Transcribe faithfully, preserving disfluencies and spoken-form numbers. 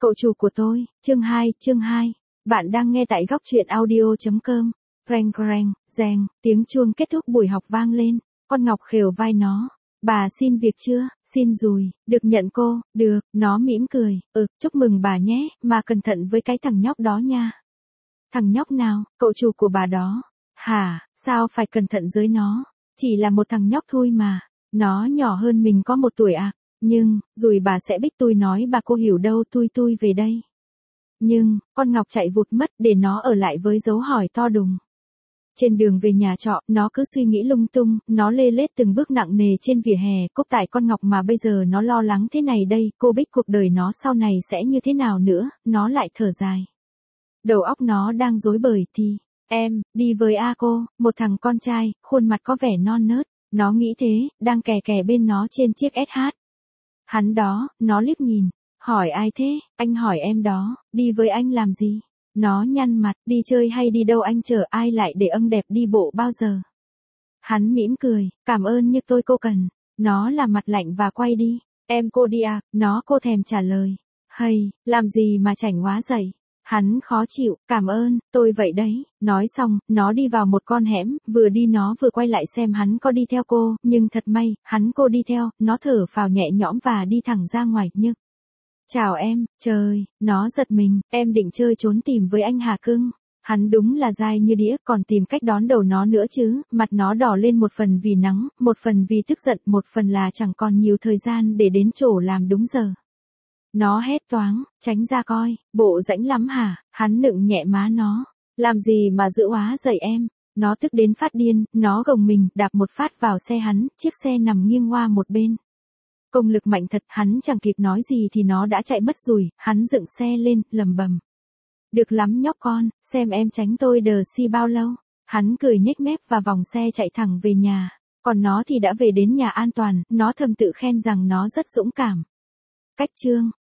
Cậu chủ của tôi, chương hai, chương hai. Bạn đang nghe tại góc truyện audio.com. Reng reng, reng, tiếng chuông kết thúc buổi học vang lên. Con Ngọc khều vai nó. Bà xin việc chưa? Xin rồi, được nhận cô, được, nó mỉm cười, ừ, chúc mừng bà nhé, mà cẩn thận với cái thằng nhóc đó nha. Thằng nhóc nào, cậu chủ của bà đó? Hả, sao phải cẩn thận với nó? Chỉ là một thằng nhóc thôi mà, nó nhỏ hơn mình có một tuổi à, nhưng, rồi bà sẽ biết tôi nói bà cô hiểu đâu tôi tôi về đây. Nhưng, con Ngọc chạy vụt mất để nó ở lại với dấu hỏi to đùng. Trên đường về nhà trọ, nó cứ suy nghĩ lung tung, nó lê lết từng bước nặng nề trên vỉa hè, cốc tại con Ngọc mà bây giờ nó lo lắng thế này đây, cô biết cuộc đời nó sau này sẽ như thế nào nữa, nó lại thở dài. Đầu óc nó đang rối bời thì, em, đi với A cô, một thằng con trai, khuôn mặt có vẻ non nớt, nó nghĩ thế, đang kè kè bên nó trên chiếc ét hát. Hắn đó, nó liếc nhìn, hỏi ai thế, anh hỏi em đó, đi với anh làm gì? Nó nhăn mặt, đi chơi hay đi đâu anh chở ai lại để âng đẹp đi bộ bao giờ? Hắn mỉm cười, cảm ơn nhưng tôi cô cần. Nó làm mặt lạnh và quay đi. Em cô đi à, nó cô thèm trả lời. Hay, làm gì mà chảnh quá dậy? Hắn khó chịu, cảm ơn, tôi vậy đấy. Nói xong, nó đi vào một con hẻm, vừa đi nó vừa quay lại xem hắn có đi theo cô, nhưng thật may, hắn cô đi theo, nó thở phào nhẹ nhõm và đi thẳng ra ngoài nhưng. Chào em, trời, nó giật mình, em định chơi trốn tìm với anh Hà cưng. Hắn đúng là dai như đĩa, còn tìm cách đón đầu nó nữa chứ, mặt nó đỏ lên một phần vì nắng, một phần vì tức giận, một phần là chẳng còn nhiều thời gian để đến chỗ làm đúng giờ. Nó hét toáng, tránh ra coi, bộ rãnh lắm hả, hắn nựng nhẹ má nó, làm gì mà dữ quá dậy em. Nó tức đến phát điên, nó gồng mình, đạp một phát vào xe hắn, chiếc xe nằm nghiêng qua một bên. Công lực mạnh thật, hắn chẳng kịp nói gì thì nó đã chạy mất rồi, hắn dựng xe lên, lầm bầm. Được lắm nhóc con, xem em tránh tôi đờ si bao lâu. Hắn cười nhếch mép và vòng xe chạy thẳng về nhà. Còn nó thì đã về đến nhà an toàn, nó thầm tự khen rằng nó rất dũng cảm. Cách chương,